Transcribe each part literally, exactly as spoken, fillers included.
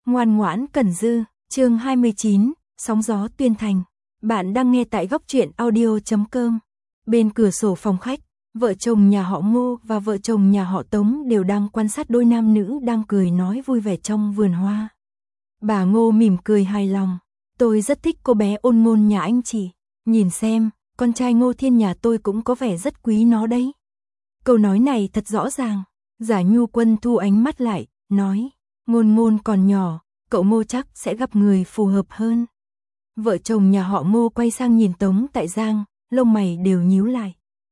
Ngoan ngoãn Cẩn Dư, chương hai mươi chín, sóng gió Tuyên Thành. Bạn đang nghe tại góc truyện audio chấm com. Bên cửa sổ phòng khách, vợ chồng nhà họ Ngô và vợ chồng nhà họ Tống đều đang quan sát đôi nam nữ đang cười nói vui vẻ trong vườn hoa. Bà Ngô mỉm cười hài lòng. Tôi rất thích cô bé Ôn Ngôn nhà anh chị. Nhìn xem, con trai Ngô Thiên nhà tôi cũng có vẻ rất quý nó đấy. Câu nói này thật rõ ràng. Giả Nhu Quân thu ánh mắt lại, nói, Ngôn Ngôn còn nhỏ, cậu Ngô chắc sẽ gặp người phù hợp hơn. Vợ chồng nhà họ Ngô quay sang nhìn Tống Tại Giang, lông mày đều nhíu lại.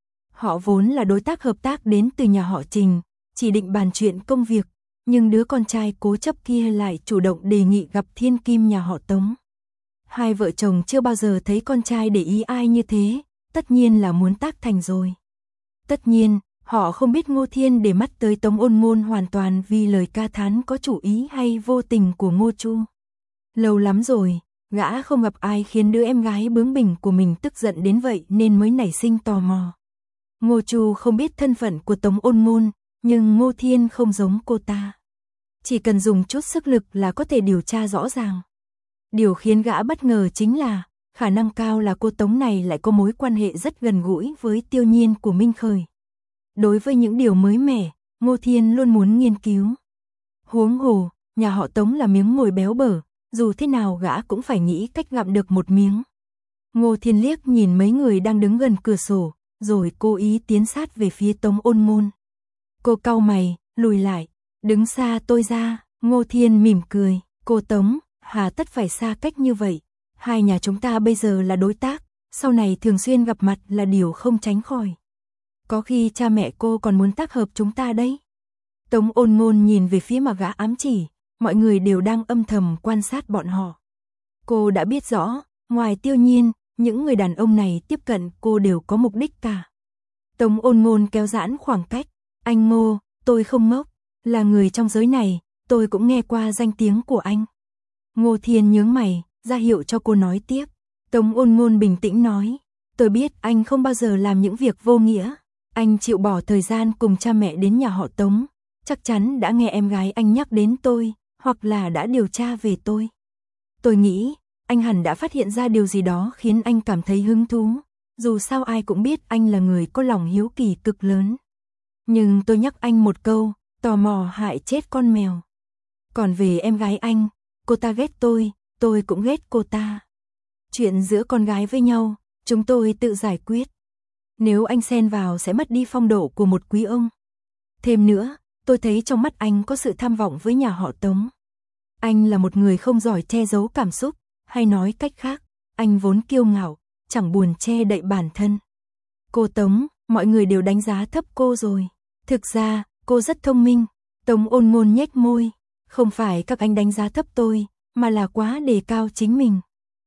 Họ vốn là đối tác hợp tác đến từ nhà họ Trình, chỉ định bàn chuyện công việc, nhưng đứa con trai cố chấp kia lại chủ động đề nghị gặp thiên kim nhà họ Tống. Hai vợ chồng chưa bao giờ thấy con trai để ý ai như thế, tất nhiên là muốn tác thành rồi. Tất nhiên, họ không biết Ngô Thiên để mắt tới Tống Ôn Ngôn hoàn toàn vì lời ca thán có chủ ý hay vô tình của Ngô Chu. Lâu lắm rồi, gã không gặp ai khiến đứa em gái bướng bỉnh của mình tức giận đến vậy nên mới nảy sinh tò mò. Ngô Chu không biết thân phận của Tống Ôn Ngôn, nhưng Ngô Thiên không giống cô ta. Chỉ cần dùng chút sức lực là có thể điều tra rõ ràng. Điều khiến gã bất ngờ chính là, khả năng cao là cô Tống này lại có mối quan hệ rất gần gũi với Tiêu Nhiên của Minh Khởi. Đối với những điều mới mẻ, Ngô Thiên luôn muốn nghiên cứu. Huống hồ, nhà họ Tống là miếng mồi béo bở, dù thế nào gã cũng phải nghĩ cách gặm được một miếng. Ngô Thiên liếc nhìn mấy người đang đứng gần cửa sổ, rồi cố ý tiến sát về phía Tống Ôn Ngôn. Cô cau mày, lùi lại, đứng xa tôi ra. Ngô Thiên mỉm cười, cô Tống, hà tất phải xa cách như vậy, hai nhà chúng ta bây giờ là đối tác, sau này thường xuyên gặp mặt là điều không tránh khỏi. Có khi cha mẹ cô còn muốn tác hợp chúng ta đấy. Tống Ôn Ngôn nhìn về phía mà gã ám chỉ, mọi người đều đang âm thầm quan sát bọn họ. Cô đã biết rõ, ngoài Tiêu Nhiên, những người đàn ông này tiếp cận cô đều có mục đích cả. Tống Ôn Ngôn kéo giãn khoảng cách, anh Ngô, tôi không ngốc, là người trong giới này, tôi cũng nghe qua danh tiếng của anh. Ngô Thiên nhướng mày, ra hiệu cho cô nói tiếp. Tống Ôn Ngôn bình tĩnh nói, tôi biết anh không bao giờ làm những việc vô nghĩa. Anh chịu bỏ thời gian cùng cha mẹ đến nhà họ Tống, chắc chắn đã nghe em gái anh nhắc đến tôi, hoặc là đã điều tra về tôi. Tôi nghĩ, anh hẳn đã phát hiện ra điều gì đó khiến anh cảm thấy hứng thú, dù sao ai cũng biết anh là người có lòng hiếu kỳ cực lớn. Nhưng tôi nhắc anh một câu, tò mò hại chết con mèo. Còn về em gái anh, cô ta ghét tôi, tôi cũng ghét cô ta. Chuyện giữa con gái với nhau, chúng tôi tự giải quyết. Nếu anh xen vào sẽ mất đi phong độ của một quý ông. Thêm nữa, tôi thấy trong mắt anh có sự tham vọng với nhà họ Tống. Anh là một người không giỏi che giấu cảm xúc, hay nói cách khác, anh vốn kiêu ngạo, chẳng buồn che đậy bản thân. Cô Tống, mọi người đều đánh giá thấp cô rồi. Thực ra, cô rất thông minh. Tống Ôn Ngôn nhếch môi. Không phải các anh đánh giá thấp tôi, mà là quá đề cao chính mình.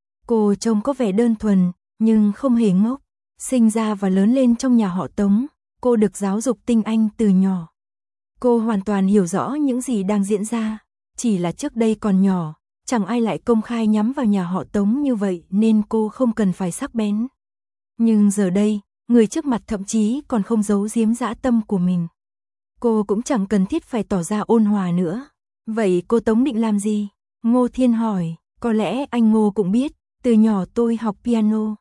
Cô trông có vẻ đơn thuần, nhưng không hề ngốc. Sinh ra và lớn lên trong nhà họ Tống, cô được giáo dục tinh anh từ nhỏ. Cô hoàn toàn hiểu rõ những gì đang diễn ra, chỉ là trước đây còn nhỏ, chẳng ai lại công khai nhắm vào nhà họ Tống như vậy nên cô không cần phải sắc bén. Nhưng giờ đây, người trước mặt thậm chí còn không giấu giếm dã tâm của mình. Cô cũng chẳng cần thiết phải tỏ ra ôn hòa nữa. Vậy cô Tống định làm gì? Ngô Thiên hỏi, có lẽ anh Ngô cũng biết, từ nhỏ tôi học piano.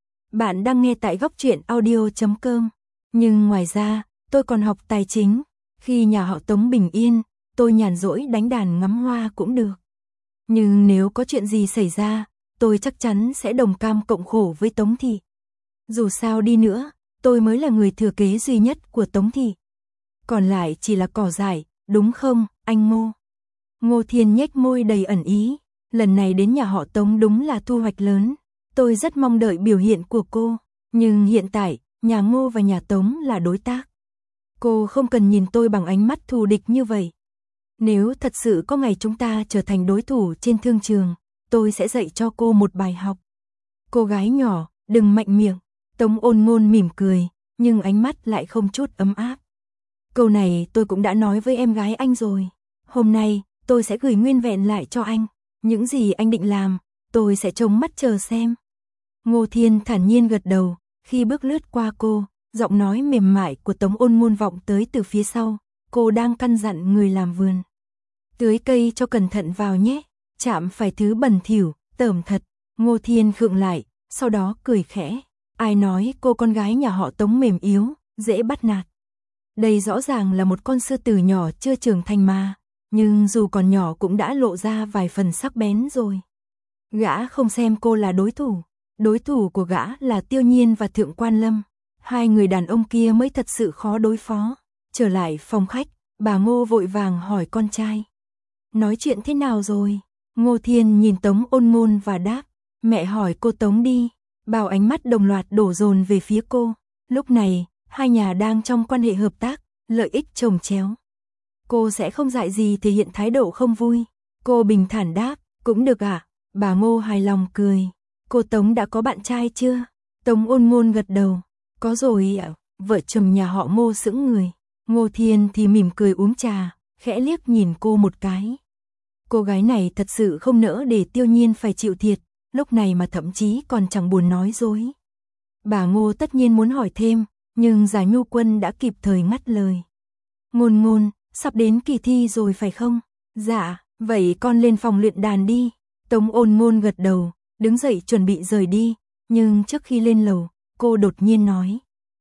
Bạn đang nghe tại góc truyện audio chấm com. Nhưng ngoài ra, tôi còn học tài chính. Khi nhà họ Tống bình yên, tôi nhàn rỗi đánh đàn ngắm hoa cũng được. Nhưng nếu có chuyện gì xảy ra, tôi chắc chắn sẽ đồng cam cộng khổ với Tống thị. Dù sao đi nữa, tôi mới là người thừa kế duy nhất của Tống thị. Còn lại chỉ là cỏ dại, đúng không, anh Ngô? Ngô Thiên nhếch môi đầy ẩn ý. Lần này đến nhà họ Tống đúng là thu hoạch lớn. Tôi rất mong đợi biểu hiện của cô. Nhưng hiện tại, nhà Ngô và nhà Tống là đối tác. Cô không cần nhìn tôi bằng ánh mắt thù địch như vậy. Nếu thật sự có ngày chúng ta trở thành đối thủ trên thương trường, tôi sẽ dạy cho cô một bài học. Cô gái nhỏ, đừng mạnh miệng. Tống Ôn Ngôn mỉm cười, nhưng ánh mắt lại không chút ấm áp. Câu này tôi cũng đã nói với em gái anh rồi. Hôm nay, tôi sẽ gửi nguyên vẹn lại cho anh. Những gì anh định làm, tôi sẽ trông mắt chờ xem. Ngô Thiên thản nhiên gật đầu, khi bước lướt qua cô, giọng nói mềm mại của Tống Ôn Ngôn vọng tới từ phía sau. Cô đang căn dặn người làm vườn. Tưới cây cho cẩn thận vào nhé, chạm phải thứ bẩn thỉu, tởm thật. Ngô Thiên khựng lại, sau đó cười khẽ. Ai nói cô con gái nhà họ Tống mềm yếu, dễ bắt nạt. Đây rõ ràng là một con sư tử nhỏ chưa trưởng thành mà, nhưng dù còn nhỏ cũng đã lộ ra vài phần sắc bén rồi. Gã không xem cô là đối thủ, đối thủ của gã là Tiêu Nhiên và Thượng Quan Lâm. Hai người đàn ông kia mới thật sự khó đối phó. Trở lại phòng khách, bà Ngô vội vàng hỏi con trai. Nói chuyện thế nào rồi? Ngô Thiên nhìn Tống Ôn Ngôn và đáp. Mẹ hỏi cô Tống đi. Bao ánh mắt đồng loạt đổ dồn về phía cô. Lúc này, hai nhà đang trong quan hệ hợp tác, lợi ích chồng chéo. Cô sẽ không dại gì thể hiện thái độ không vui. Cô bình thản đáp, cũng được ạ. À? Bà Ngô hài lòng cười. Cô Tống đã có bạn trai chưa? Tống Ôn Ngôn gật đầu. Có rồi ạ. À? Vợ chồng nhà họ Ngô sững người. Ngô Thiên thì mỉm cười uống trà, khẽ liếc nhìn cô một cái. Cô gái này thật sự không nỡ để Tiêu Nhiên phải chịu thiệt, lúc này mà thậm chí còn chẳng buồn nói dối. Bà Ngô tất nhiên muốn hỏi thêm, nhưng Giả Nhu Quân đã kịp thời ngắt lời. Ngôn Ngôn, sắp đến kỳ thi rồi phải không? Dạ, vậy con lên phòng luyện đàn đi. Tống Ôn Ngôn gật đầu, đứng dậy chuẩn bị rời đi, nhưng trước khi lên lầu, cô đột nhiên nói.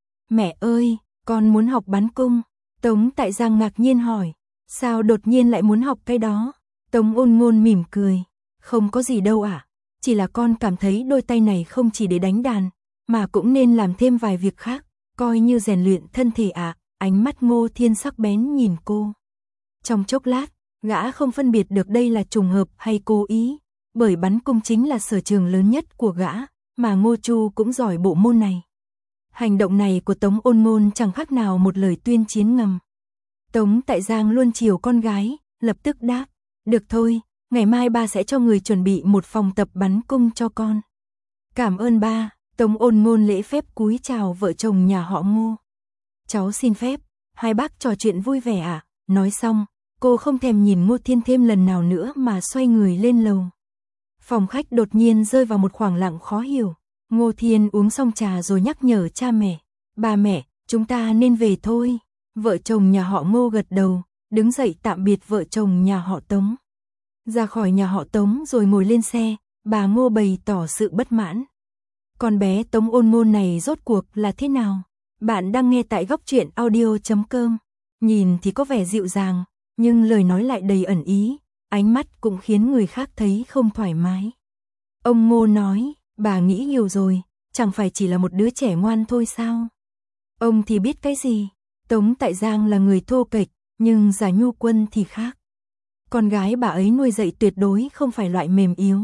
Mẹ ơi, con muốn học bắn cung. Tống Tại Giang ngạc nhiên hỏi, sao đột nhiên lại muốn học cái đó? Tống Ôn Ngôn mỉm cười, không có gì đâu ạ, à? Chỉ là con cảm thấy đôi tay này không chỉ để đánh đàn, mà cũng nên làm thêm vài việc khác, coi như rèn luyện thân thể ạ. À? Ánh mắt Ngô Thiên sắc bén nhìn cô. Trong chốc lát, gã không phân biệt được đây là trùng hợp hay cố ý, bởi bắn cung chính là sở trường lớn nhất của gã, mà Ngô Chu cũng giỏi bộ môn này. Hành động này của Tống Ôn Ngôn chẳng khác nào một lời tuyên chiến ngầm. Tống Tại Giang luôn chiều con gái, lập tức đáp, được thôi, ngày mai ba sẽ cho người chuẩn bị một phòng tập bắn cung cho con. Cảm ơn ba. Tống Ôn Ngôn lễ phép cúi chào vợ chồng nhà họ Ngô. Cháu xin phép, hai bác trò chuyện vui vẻ à? Nói xong, cô không thèm nhìn Ngô Thiên thêm lần nào nữa mà xoay người lên lầu. Phòng khách đột nhiên rơi vào một khoảng lặng khó hiểu. Ngô Thiên uống xong trà rồi nhắc nhở cha mẹ. Ba mẹ, chúng ta nên về thôi. Vợ chồng nhà họ Ngô gật đầu, đứng dậy tạm biệt vợ chồng nhà họ Tống. Ra khỏi nhà họ Tống rồi ngồi lên xe, bà Ngô bày tỏ sự bất mãn. Con bé Tống Ôn Ngôn này rốt cuộc là thế nào? Bạn đang nghe tại góc truyện audio chấm com. Nhìn thì có vẻ dịu dàng, nhưng lời nói lại đầy ẩn ý, ánh mắt cũng khiến người khác thấy không thoải mái. Ông Ngô nói, bà nghĩ nhiều rồi, chẳng phải chỉ là một đứa trẻ ngoan thôi sao? Ông thì biết cái gì? Tống Tại Giang là người thô kệch, nhưng Giả Nhu Quân thì khác. Con gái bà ấy nuôi dạy tuyệt đối không phải loại mềm yếu.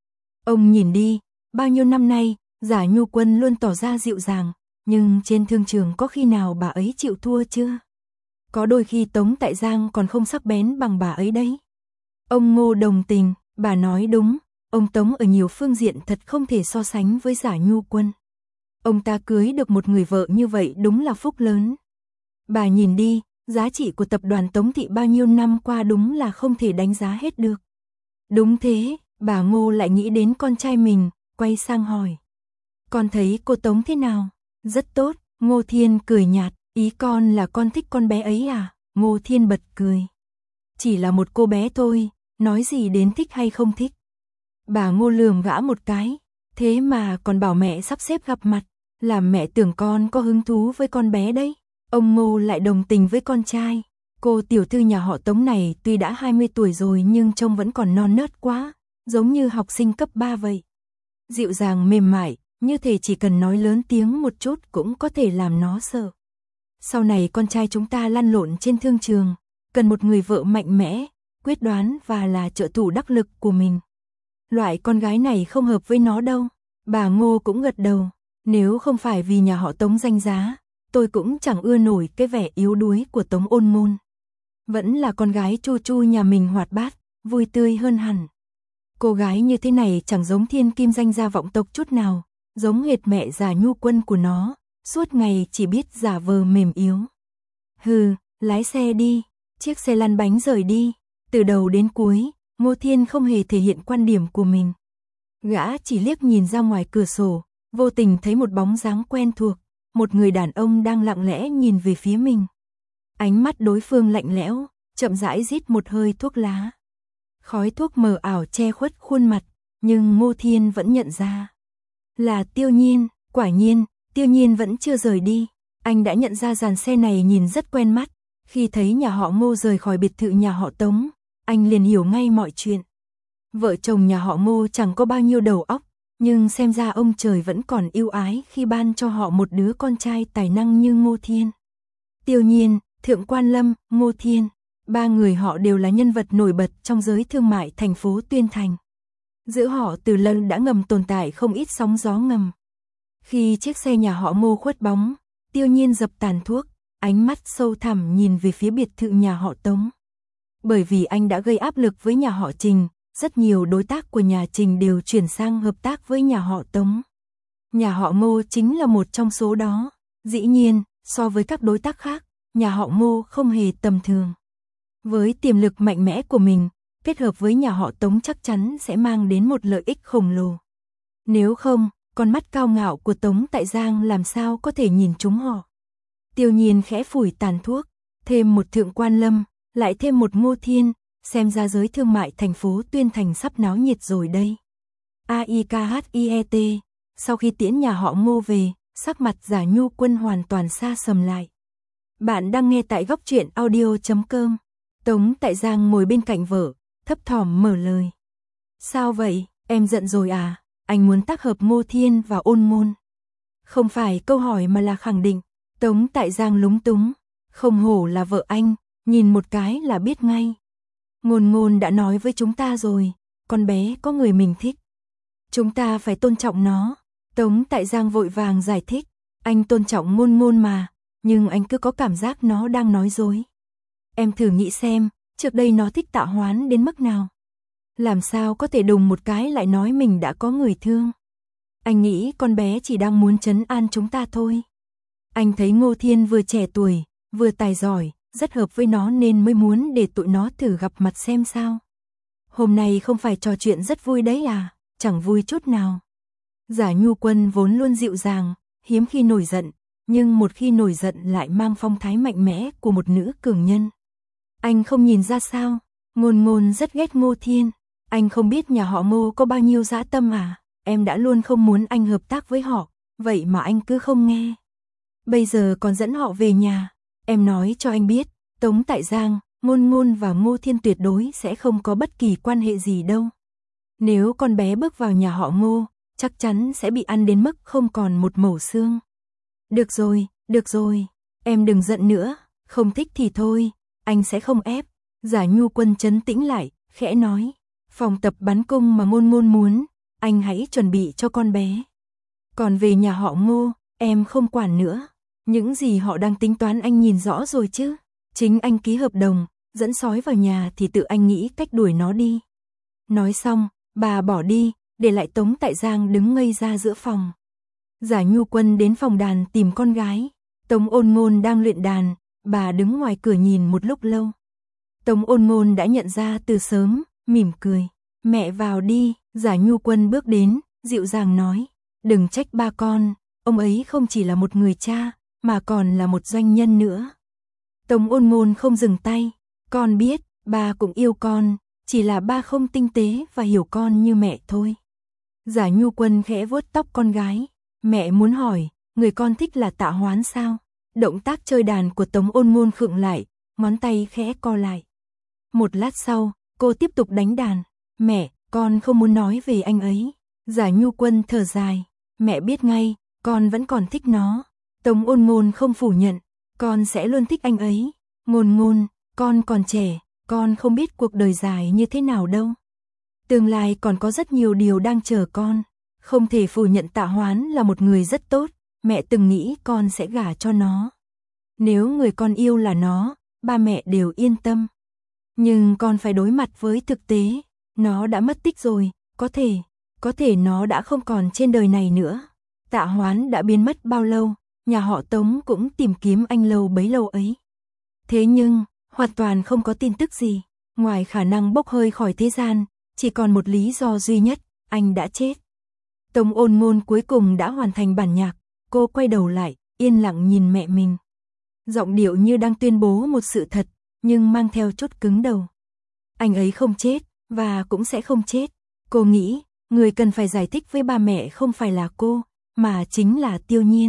Ông nhìn đi, bao nhiêu năm nay, Giả Nhu Quân luôn tỏ ra dịu dàng, nhưng trên thương trường có khi nào bà ấy chịu thua chưa? Có đôi khi Tống Tại Giang còn không sắc bén bằng bà ấy đấy. Ông Ngô đồng tình, bà nói đúng, ông Tống ở nhiều phương diện thật không thể so sánh với Giả Nhu Quân. Ông ta cưới được một người vợ như vậy đúng là phúc lớn. Bà nhìn đi, giá trị của tập đoàn Tống Thị bao nhiêu năm qua đúng là không thể đánh giá hết được. Đúng thế, bà Ngô lại nghĩ đến con trai mình, quay sang hỏi. Con thấy cô Tống thế nào? Rất tốt, Ngô Thiên cười nhạt, ý con là con thích con bé ấy à? Ngô Thiên bật cười. Chỉ là một cô bé thôi, nói gì đến thích hay không thích. Bà Ngô lườm gã một cái, thế mà còn bảo mẹ sắp xếp gặp mặt, làm mẹ tưởng con có hứng thú với con bé đấy. Ông Ngô lại đồng tình với con trai. Cô tiểu thư nhà họ Tống này tuy đã hai mươi tuổi rồi nhưng trông vẫn còn non nớt quá, giống như học sinh cấp ba vậy. Dịu dàng mềm mại, như thể chỉ cần nói lớn tiếng một chút cũng có thể làm nó sợ. Sau này con trai chúng ta lăn lộn trên thương trường, cần một người vợ mạnh mẽ, quyết đoán và là trợ thủ đắc lực của mình. Loại con gái này không hợp với nó đâu. Bà Ngô cũng gật đầu. Nếu không phải vì nhà họ Tống danh giá, tôi cũng chẳng ưa nổi cái vẻ yếu đuối của Tống Ôn Ngôn. Vẫn là con gái Chu Chu nhà mình hoạt bát, vui tươi hơn hẳn. Cô gái như thế này chẳng giống thiên kim danh gia vọng tộc chút nào, giống hệt mẹ Giả Nhu Quân của nó, suốt ngày chỉ biết giả vờ mềm yếu. Hừ, lái xe đi. Chiếc xe lăn bánh rời đi. Từ đầu đến cuối, Ngô Thiên không hề thể hiện quan điểm của mình. Gã chỉ liếc nhìn ra ngoài cửa sổ, vô tình thấy một bóng dáng quen thuộc, một người đàn ông đang lặng lẽ nhìn về phía mình. Ánh mắt đối phương lạnh lẽo, chậm rãi rít một hơi thuốc lá. Khói thuốc mờ ảo che khuất khuôn mặt, nhưng Ngô Thiên vẫn nhận ra. Là Tiêu Nhiên, quả nhiên, Tiêu Nhiên vẫn chưa rời đi. Anh đã nhận ra dàn xe này nhìn rất quen mắt. Khi thấy nhà họ Ngô rời khỏi biệt thự nhà họ Tống, anh liền hiểu ngay mọi chuyện. Vợ chồng nhà họ Ngô chẳng có bao nhiêu đầu óc, nhưng xem ra ông trời vẫn còn ưu ái khi ban cho họ một đứa con trai tài năng như Ngô Thiên. Tiêu Nhiên, Thượng Quan Lâm, Ngô Thiên, ba người họ đều là nhân vật nổi bật trong giới thương mại thành phố Tuyên Thành. Giữa họ từ lâu đã ngầm tồn tại không ít sóng gió ngầm. Khi chiếc xe nhà họ Ngô khuất bóng, Tiêu Nhiên dập tàn thuốc, ánh mắt sâu thẳm nhìn về phía biệt thự nhà họ Tống. Bởi vì anh đã gây áp lực với nhà họ Trình, rất nhiều đối tác của nhà Trình đều chuyển sang hợp tác với nhà họ Tống. Nhà họ Ngô chính là một trong số đó. Dĩ nhiên, so với các đối tác khác, nhà họ Ngô không hề tầm thường. Với tiềm lực mạnh mẽ của mình, kết hợp với nhà họ Tống chắc chắn sẽ mang đến một lợi ích khổng lồ. Nếu không, con mắt cao ngạo của Tống Tại Giang làm sao có thể nhìn chúng họ. Tiêu Nhiên khẽ phủi tàn thuốc, thêm một Thượng Quan Lâm, lại thêm một Ngô Thiên, xem ra giới thương mại thành phố Tuyên Thành sắp náo nhiệt rồi đây. a i k h i e t, sau khi tiễn nhà họ Ngô về, sắc mặt Giả Nhu Quân hoàn toàn xa sầm lại. Bạn đang nghe tại góc truyện audio chấm com. Tống Tại Giang ngồi bên cạnh vợ, thấp thỏm mở lời. Sao vậy, em giận rồi à? Anh muốn tác hợp Ngô Thiên và Ôn Ngôn. Không phải câu hỏi mà là khẳng định. Tống Tại Giang lúng túng. Không hổ là vợ anh, nhìn một cái là biết ngay. Ngôn Ngôn đã nói với chúng ta rồi, con bé có người mình thích. Chúng ta phải tôn trọng nó. Tống Tại Giang vội vàng giải thích. Anh tôn trọng Ngôn Ngôn mà, nhưng anh cứ có cảm giác nó đang nói dối. Em thử nghĩ xem, trước đây nó thích Tạ Hoán đến mức nào. Làm sao có thể đùng một cái lại nói mình đã có người thương. Anh nghĩ con bé chỉ đang muốn trấn an chúng ta thôi. Anh thấy Ngô Thiên vừa trẻ tuổi, vừa tài giỏi, rất hợp với nó nên mới muốn để tụi nó thử gặp mặt xem sao. Hôm nay không phải trò chuyện rất vui đấy à, chẳng vui chút nào. Giả Nhu Quân vốn luôn dịu dàng, hiếm khi nổi giận, nhưng một khi nổi giận lại mang phong thái mạnh mẽ của một nữ cường nhân. Anh không nhìn ra sao, Ngôn Ngôn rất ghét Ngô Thiên. Anh không biết nhà họ Ngô có bao nhiêu dã tâm à, em đã luôn không muốn anh hợp tác với họ, vậy mà anh cứ không nghe. Bây giờ còn dẫn họ về nhà, em nói cho anh biết, Tống Tại Giang, Ngôn Ngôn và Ngô Thiên tuyệt đối sẽ không có bất kỳ quan hệ gì đâu. Nếu con bé bước vào nhà họ Ngô, chắc chắn sẽ bị ăn đến mức không còn một mẩu xương. Được rồi, được rồi, em đừng giận nữa, không thích thì thôi, anh sẽ không ép. Giả Nhu Quân trấn tĩnh lại, khẽ nói, phòng tập bắn cung mà Ngôn Ngôn muốn, anh hãy chuẩn bị cho con bé. Còn về nhà họ Ngô, em không quản nữa. Những gì họ đang tính toán anh nhìn rõ rồi chứ. Chính anh ký hợp đồng, dẫn sói vào nhà thì tự anh nghĩ cách đuổi nó đi. Nói xong, bà bỏ đi, để lại Tống Tại Giang đứng ngây ra giữa phòng. Giả Nhu Quân đến phòng đàn tìm con gái. Tống Ôn Ngôn đang luyện đàn, bà đứng ngoài cửa nhìn một lúc lâu. Tống Ôn Ngôn đã nhận ra từ sớm, mỉm cười. Mẹ vào đi, Giả Nhu Quân bước đến, dịu dàng nói. Đừng trách ba con, ông ấy không chỉ là một người cha, mà còn là một doanh nhân nữa. Tống Ôn Ngôn không dừng tay. Con biết, ba cũng yêu con, chỉ là ba không tinh tế và hiểu con như mẹ thôi. Giả Nhu Quân khẽ vuốt tóc con gái. Mẹ muốn hỏi, người con thích là Tạ Hoán sao? Động tác chơi đàn của Tống Ôn Ngôn khựng lại, ngón tay khẽ co lại. Một lát sau, cô tiếp tục đánh đàn. Mẹ, con không muốn nói về anh ấy. Giả Nhu Quân thở dài. Mẹ biết ngay, con vẫn còn thích nó. Tống Ôn Ngôn không phủ nhận, con sẽ luôn thích anh ấy. Ngôn Ngôn, con còn trẻ, con không biết cuộc đời dài như thế nào đâu. Tương lai còn có rất nhiều điều đang chờ con. Không thể phủ nhận Tạ Hoán là một người rất tốt, mẹ từng nghĩ con sẽ gả cho nó. Nếu người con yêu là nó, ba mẹ đều yên tâm. Nhưng con phải đối mặt với thực tế, nó đã mất tích rồi, có thể, có thể nó đã không còn trên đời này nữa. Tạ Hoán đã biến mất bao lâu, nhà họ Tống cũng tìm kiếm anh lâu bấy lâu ấy. Thế nhưng, hoàn toàn không có tin tức gì, ngoài khả năng bốc hơi khỏi thế gian, chỉ còn một lý do duy nhất, anh đã chết. Tống Ôn Ngôn cuối cùng đã hoàn thành bản nhạc, cô quay đầu lại, yên lặng nhìn mẹ mình. Giọng điệu như đang tuyên bố một sự thật, nhưng mang theo chút cứng đầu. Anh ấy không chết, và cũng sẽ không chết. Cô nghĩ, người cần phải giải thích với ba mẹ không phải là cô, mà chính là Tiêu Nhiên.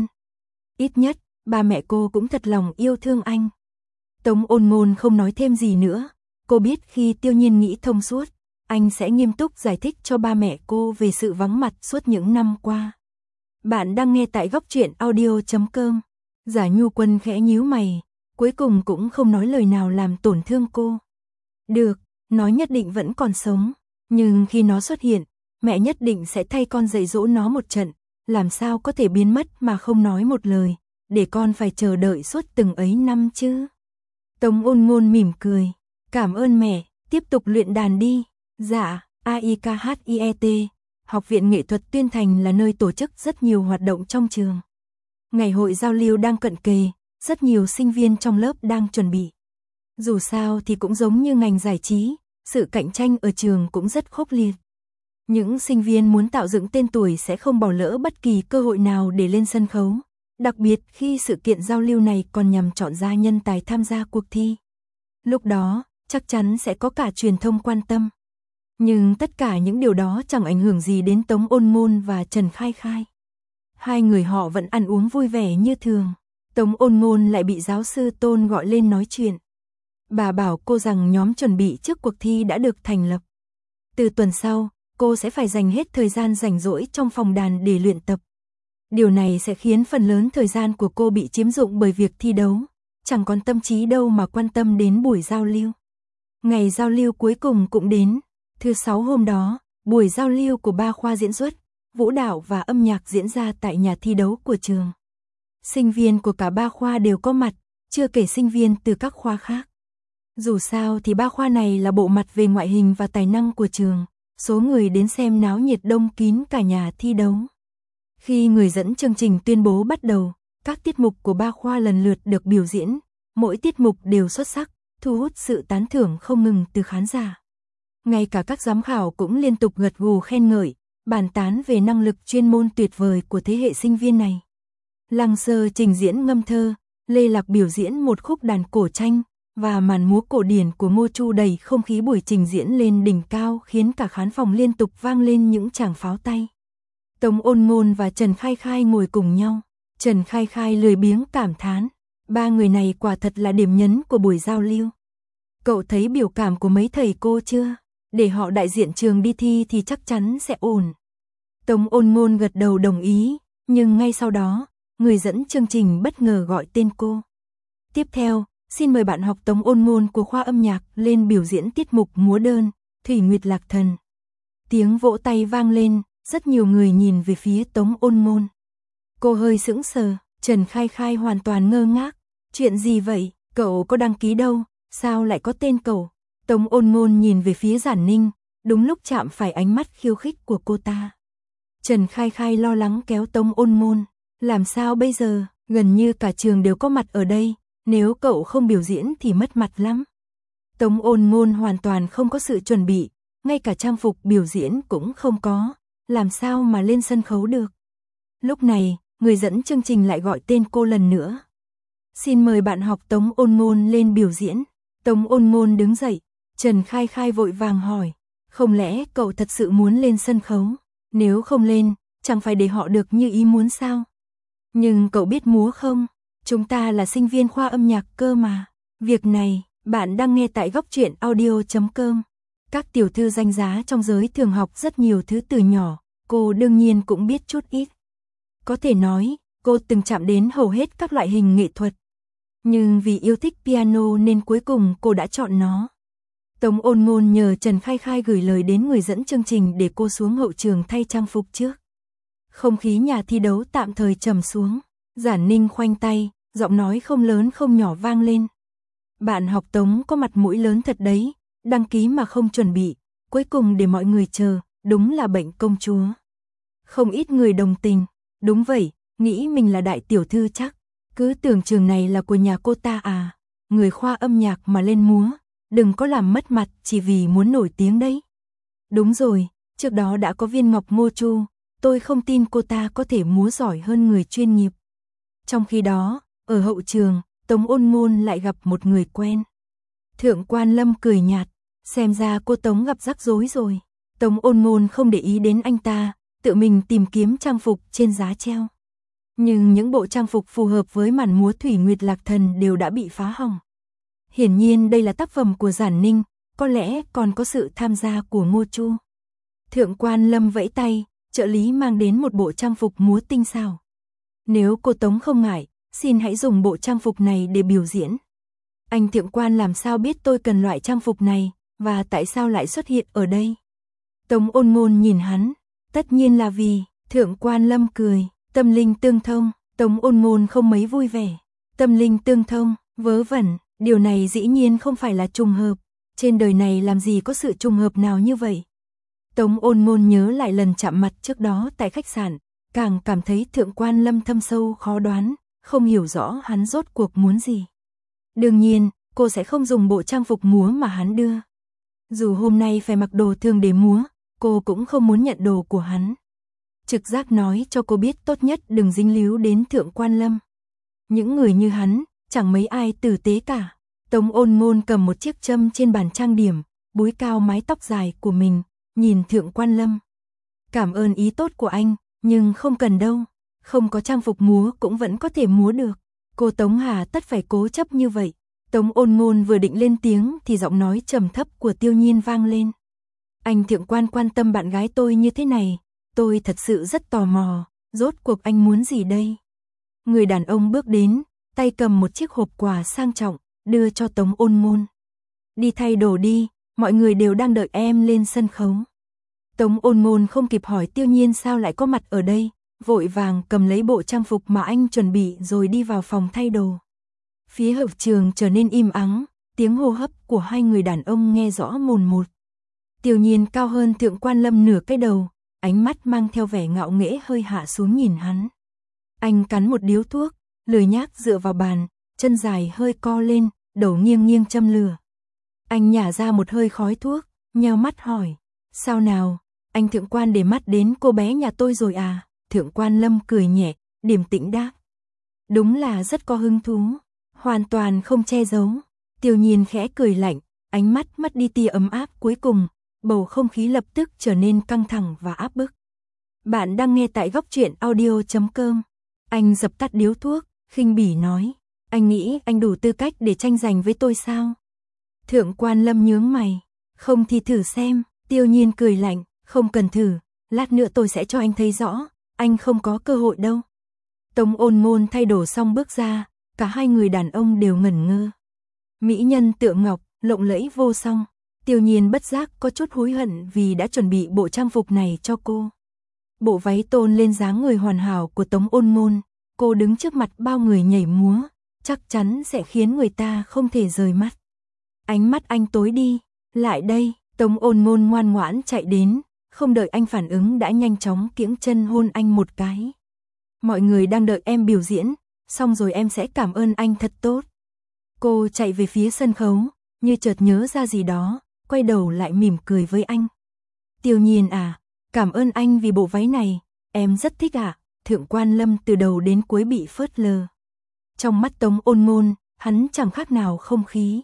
Ít nhất, ba mẹ cô cũng thật lòng yêu thương anh. Tống Ôn Ngôn không nói thêm gì nữa. Cô biết khi Tiêu Nhiên nghĩ thông suốt, anh sẽ nghiêm túc giải thích cho ba mẹ cô về sự vắng mặt suốt những năm qua. Bạn đang nghe tại góc truyện audio chấm com. Giả Nhu Quân khẽ nhíu mày, cuối cùng cũng không nói lời nào làm tổn thương cô. Được, nó nhất định vẫn còn sống, nhưng khi nó xuất hiện, mẹ nhất định sẽ thay con dạy dỗ nó một trận, làm sao có thể biến mất mà không nói một lời, để con phải chờ đợi suốt từng ấy năm chứ. Tống Ôn Ngôn mỉm cười, cảm ơn mẹ, tiếp tục luyện đàn đi. Dạ, a i ca hát i e tê, Học viện Nghệ thuật Tuyên Thành là nơi tổ chức rất nhiều hoạt động trong trường. Ngày hội giao lưu đang cận kề, rất nhiều sinh viên trong lớp đang chuẩn bị. Dù sao thì cũng giống như ngành giải trí, sự cạnh tranh ở trường cũng rất khốc liệt. Những sinh viên muốn tạo dựng tên tuổi sẽ không bỏ lỡ bất kỳ cơ hội nào để lên sân khấu, đặc biệt khi sự kiện giao lưu này còn nhằm chọn ra nhân tài tham gia cuộc thi. Lúc đó, chắc chắn sẽ có cả truyền thông quan tâm. Nhưng tất cả những điều đó chẳng ảnh hưởng gì đến Tống Ôn Ngôn và Trần Khai Khai. Hai người họ vẫn ăn uống vui vẻ như thường. Tống Ôn Ngôn lại bị giáo sư Tôn gọi lên nói chuyện. Bà bảo cô rằng nhóm chuẩn bị trước cuộc thi đã được thành lập. Từ tuần sau, cô sẽ phải dành hết thời gian rảnh rỗi trong phòng đàn để luyện tập. Điều này sẽ khiến phần lớn thời gian của cô bị chiếm dụng bởi việc thi đấu, chẳng còn tâm trí đâu mà quan tâm đến buổi giao lưu. Ngày giao lưu cuối cùng cũng đến. Thứ sáu hôm đó, buổi giao lưu của ba khoa diễn xuất, vũ đạo và âm nhạc diễn ra tại nhà thi đấu của trường. Sinh viên của cả ba khoa đều có mặt, chưa kể sinh viên từ các khoa khác. Dù sao thì ba khoa này là bộ mặt về ngoại hình và tài năng của trường, số người đến xem náo nhiệt đông kín cả nhà thi đấu. Khi người dẫn chương trình tuyên bố bắt đầu, các tiết mục của ba khoa lần lượt được biểu diễn, mỗi tiết mục đều xuất sắc, thu hút sự tán thưởng không ngừng từ khán giả. Ngay cả các giám khảo cũng liên tục gật gù khen ngợi, bàn tán về năng lực chuyên môn tuyệt vời của thế hệ sinh viên này. Lăng Sơ trình diễn ngâm thơ, Lê Lạc biểu diễn một khúc đàn cổ tranh, và màn múa cổ điển của Ngô Chu đẩy không khí buổi trình diễn lên đỉnh cao khiến cả khán phòng liên tục vang lên những tràng pháo tay. Tống Ôn Ngôn và Trần Khai Khai ngồi cùng nhau. Trần Khai Khai lười biếng cảm thán, ba người này quả thật là điểm nhấn của buổi giao lưu. Cậu thấy biểu cảm của mấy thầy cô chưa? Để họ đại diện trường đi thi thì chắc chắn sẽ ổn. Tống Ôn Ngôn gật đầu đồng ý, nhưng ngay sau đó, người dẫn chương trình bất ngờ gọi tên cô. Tiếp theo, xin mời bạn học Tống Ôn Ngôn của khoa âm nhạc lên biểu diễn tiết mục múa đơn, Thủy Nguyệt Lạc Thần. Tiếng vỗ tay vang lên, rất nhiều người nhìn về phía Tống Ôn Ngôn. Cô hơi sững sờ, Trần Khai Khai hoàn toàn ngơ ngác. Chuyện gì vậy, cậu có đăng ký đâu, sao lại có tên cậu? Tống Ôn Ngôn nhìn về phía Giản Ninh, đúng lúc chạm phải ánh mắt khiêu khích của cô ta. Trần Khai Khai lo lắng kéo Tống Ôn Ngôn, làm sao bây giờ, gần như cả trường đều có mặt ở đây, nếu cậu không biểu diễn thì mất mặt lắm. Tống Ôn Ngôn hoàn toàn không có sự chuẩn bị, ngay cả trang phục biểu diễn cũng không có, làm sao mà lên sân khấu được. Lúc này, người dẫn chương trình lại gọi tên cô lần nữa. Xin mời bạn học Tống Ôn Ngôn lên biểu diễn. Tống Ôn Ngôn đứng dậy, Trần Khai Khai vội vàng hỏi, không lẽ cậu thật sự muốn lên sân khấu? Nếu không lên, chẳng phải để họ được như ý muốn sao? Nhưng cậu biết múa không? Chúng ta là sinh viên khoa âm nhạc cơ mà. Việc này, bạn đang nghe tại góc truyện audio chấm com. Các tiểu thư danh giá trong giới thường học rất nhiều thứ từ nhỏ, cô đương nhiên cũng biết chút ít. Có thể nói, cô từng chạm đến hầu hết các loại hình nghệ thuật. Nhưng vì yêu thích piano nên cuối cùng cô đã chọn nó. Tống Ôn Ngôn nhờ Trần Khai Khai gửi lời đến người dẫn chương trình để cô xuống hậu trường thay trang phục trước. Không khí nhà thi đấu tạm thời trầm xuống. Giản Ninh khoanh tay, giọng nói không lớn không nhỏ vang lên. Bạn học Tống có mặt mũi lớn thật đấy, đăng ký mà không chuẩn bị, cuối cùng để mọi người chờ, đúng là bệnh công chúa. Không ít người đồng tình, đúng vậy, nghĩ mình là đại tiểu thư chắc, cứ tưởng trường này là của nhà cô ta à, người khoa âm nhạc mà lên múa, đừng có làm mất mặt chỉ vì muốn nổi tiếng đấy. Đúng rồi, trước đó đã có Viên Ngọc Ngô Chu, tôi không tin cô ta có thể múa giỏi hơn người chuyên nghiệp. Trong khi đó, ở hậu trường, Tống Ôn Ngôn lại gặp một người quen. Thượng quan Lâm cười nhạt, Xem ra cô Tống gặp rắc rối rồi. Tống Ôn Ngôn không để ý đến anh ta, tự mình tìm kiếm trang phục trên giá treo. Nhưng những bộ trang phục phù hợp với màn múa Thủy Nguyệt Lạc Thần đều đã bị phá hỏng. Hiển nhiên đây là tác phẩm của Giản Ninh, có lẽ còn có sự tham gia của Ngô Chu. Thượng quan Lâm vẫy tay, trợ lý mang đến một bộ trang phục múa tinh xảo. Nếu cô Tống không ngại, xin hãy dùng bộ trang phục này để biểu diễn. Anh thượng quan làm sao biết tôi cần loại trang phục này, và tại sao lại xuất hiện ở đây? Tống Ôn Ngôn nhìn hắn, tất nhiên là vì, thượng quan Lâm cười, tâm linh tương thông. Tống Ôn Ngôn không mấy vui vẻ. Tâm linh tương thông, vớ vẩn, điều này dĩ nhiên không phải là trùng hợp. Trên đời này làm gì có sự trùng hợp nào như vậy? Tống Ôn Ngôn nhớ lại lần chạm mặt trước đó tại khách sạn, càng cảm thấy thượng quan Lâm thâm sâu khó đoán, không hiểu rõ hắn rốt cuộc muốn gì. Đương nhiên, cô sẽ không dùng bộ trang phục múa mà hắn đưa. Dù hôm nay phải mặc đồ thường để múa, cô cũng không muốn nhận đồ của hắn. Trực giác nói cho cô biết tốt nhất đừng dính líu đến thượng quan Lâm. Những người như hắn, chẳng mấy ai tử tế cả. Tống Ôn Ngôn cầm một chiếc châm trên bàn trang điểm, búi cao mái tóc dài của mình, nhìn thượng quan Lâm. Cảm ơn ý tốt của anh, nhưng không cần đâu. Không có trang phục múa cũng vẫn có thể múa được. Cô Tống hà tất phải cố chấp như vậy. Tống Ôn Ngôn vừa định lên tiếng thì giọng nói trầm thấp của Tiêu Nhiên vang lên. Anh thượng quan quan tâm bạn gái tôi như thế này, tôi thật sự rất tò mò, rốt cuộc anh muốn gì đây? Người đàn ông bước đến, tay cầm một chiếc hộp quà sang trọng, đưa cho Tống Ôn Ngôn. Đi thay đồ đi, mọi người đều đang đợi em lên sân khấu. Tống Ôn Ngôn không kịp hỏi Tiêu Nhiên sao lại có mặt ở đây, vội vàng cầm lấy bộ trang phục mà anh chuẩn bị rồi đi vào phòng thay đồ. Phía hậu trường trở nên im ắng, tiếng hô hấp của hai người đàn ông nghe rõ mồn một. Tiêu Nhiên cao hơn thượng quan Lâm nửa cái đầu, ánh mắt mang theo vẻ ngạo nghễ hơi hạ xuống nhìn hắn. Anh cắn một điếu thuốc, lười nhác dựa vào bàn, chân dài hơi co lên, đầu nghiêng nghiêng châm lửa. Anh nhả ra một hơi khói thuốc, nheo mắt hỏi, sao nào, anh thượng quan để mắt đến cô bé nhà tôi rồi à? Thượng quan Lâm cười nhẹ, điềm tĩnh đáp. Đúng là rất có hứng thú, hoàn toàn không che giấu. Tiêu Nhiên khẽ cười lạnh, ánh mắt mất đi tia ấm áp cuối cùng, bầu không khí lập tức trở nên căng thẳng và áp bức. Bạn đang nghe tại góc truyện audio chấm com. Anh dập tắt điếu thuốc, khinh bỉ nói, anh nghĩ anh đủ tư cách để tranh giành với tôi sao? Thượng quan Lâm nhướng mày, không thì thử xem. Tiêu Nhiên cười lạnh, không cần thử, lát nữa tôi sẽ cho anh thấy rõ, anh không có cơ hội đâu. Tống Ôn Ngôn thay đồ xong bước ra, cả hai người đàn ông đều ngẩn ngơ. Mỹ nhân tượng ngọc, lộng lẫy vô song. Tiêu Nhiên bất giác có chút hối hận vì đã chuẩn bị bộ trang phục này cho cô. Bộ váy tôn lên dáng người hoàn hảo của Tống Ôn Ngôn, cô đứng trước mặt bao người nhảy múa, chắc chắn sẽ khiến người ta không thể rời mắt. Ánh mắt anh tối đi, lại đây. Tống Ôn Ngôn ngoan ngoãn chạy đến, không đợi anh phản ứng đã nhanh chóng kiễng chân hôn anh một cái. Mọi người đang đợi em biểu diễn, xong rồi em sẽ cảm ơn anh thật tốt. Cô chạy về phía sân khấu, như chợt nhớ ra gì đó, quay đầu lại mỉm cười với anh. Tiêu Nhiên à, cảm ơn anh vì bộ váy này, em rất thích ạ. À? Thượng quan Lâm từ đầu đến cuối bị phớt lờ. Trong mắt Tống Ôn Ngôn, hắn chẳng khác nào không khí.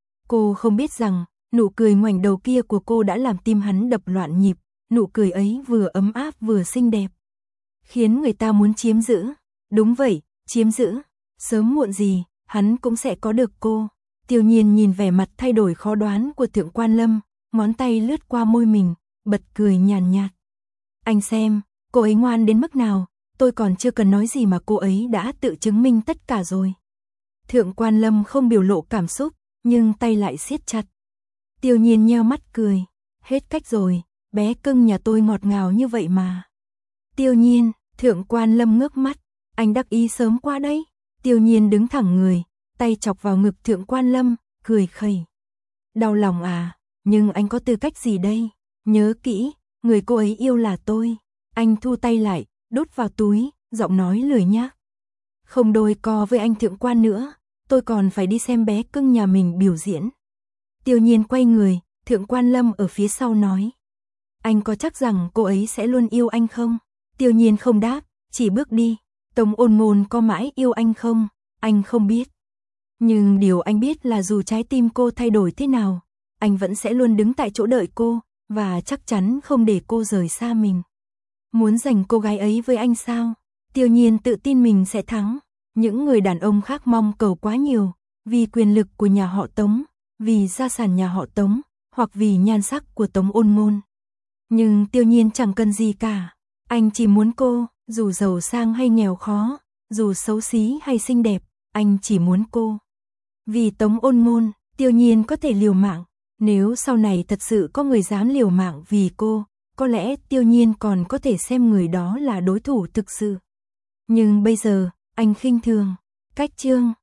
Cô không biết rằng, nụ cười ngoảnh đầu kia của cô đã làm tim hắn đập loạn nhịp, nụ cười ấy vừa ấm áp vừa xinh đẹp. Khiến người ta muốn chiếm giữ. Đúng vậy, chiếm giữ. Sớm muộn gì, hắn cũng sẽ có được cô. Tiêu Nhiên nhìn vẻ mặt thay đổi khó đoán của thượng quan Lâm, ngón tay lướt qua môi mình, bật cười nhàn nhạt. Anh xem, cô ấy ngoan đến mức nào, tôi còn chưa cần nói gì mà cô ấy đã tự chứng minh tất cả rồi. Thượng quan Lâm không biểu lộ cảm xúc, nhưng tay lại siết chặt. Tiêu Nhiên nheo mắt cười, hết cách rồi, bé cưng nhà tôi ngọt ngào như vậy mà. Tiêu Nhiên, thượng quan Lâm ngước mắt, anh đắc ý sớm qua đấy. Tiêu Nhiên đứng thẳng người, tay chọc vào ngực thượng quan Lâm, cười khẩy. Đau lòng à, nhưng anh có tư cách gì đây? Nhớ kỹ, người cô ấy yêu là tôi. Anh thu tay lại, đút vào túi, giọng nói lười nhác. Không đôi co với anh thượng quan nữa, tôi còn phải đi xem bé cưng nhà mình biểu diễn. Tiêu Nhiên quay người, thượng quan Lâm ở phía sau nói. Anh có chắc rằng cô ấy sẽ luôn yêu anh không? Tiêu Nhiên không đáp, chỉ bước đi. Tống Ôn Ngôn có mãi yêu anh không? Anh không biết. Nhưng điều anh biết là dù trái tim cô thay đổi thế nào, anh vẫn sẽ luôn đứng tại chỗ đợi cô, và chắc chắn không để cô rời xa mình. Muốn giành cô gái ấy với anh sao? Tiêu Nhiên tự tin mình sẽ thắng. Những người đàn ông khác mong cầu quá nhiều, vì quyền lực của nhà họ Tống, vì gia sản nhà họ Tống, hoặc vì nhan sắc của Tống Ôn Ngôn. Nhưng Tiêu Nhiên chẳng cần gì cả. Anh chỉ muốn cô, dù giàu sang hay nghèo khó, dù xấu xí hay xinh đẹp, anh chỉ muốn cô. Vì Tống Ôn Ngôn, Tiêu Nhiên có thể liều mạng. Nếu sau này thật sự có người dám liều mạng vì cô, có lẽ Tiêu Nhiên còn có thể xem người đó là đối thủ thực sự. Nhưng bây giờ, anh khinh thường. Cách chương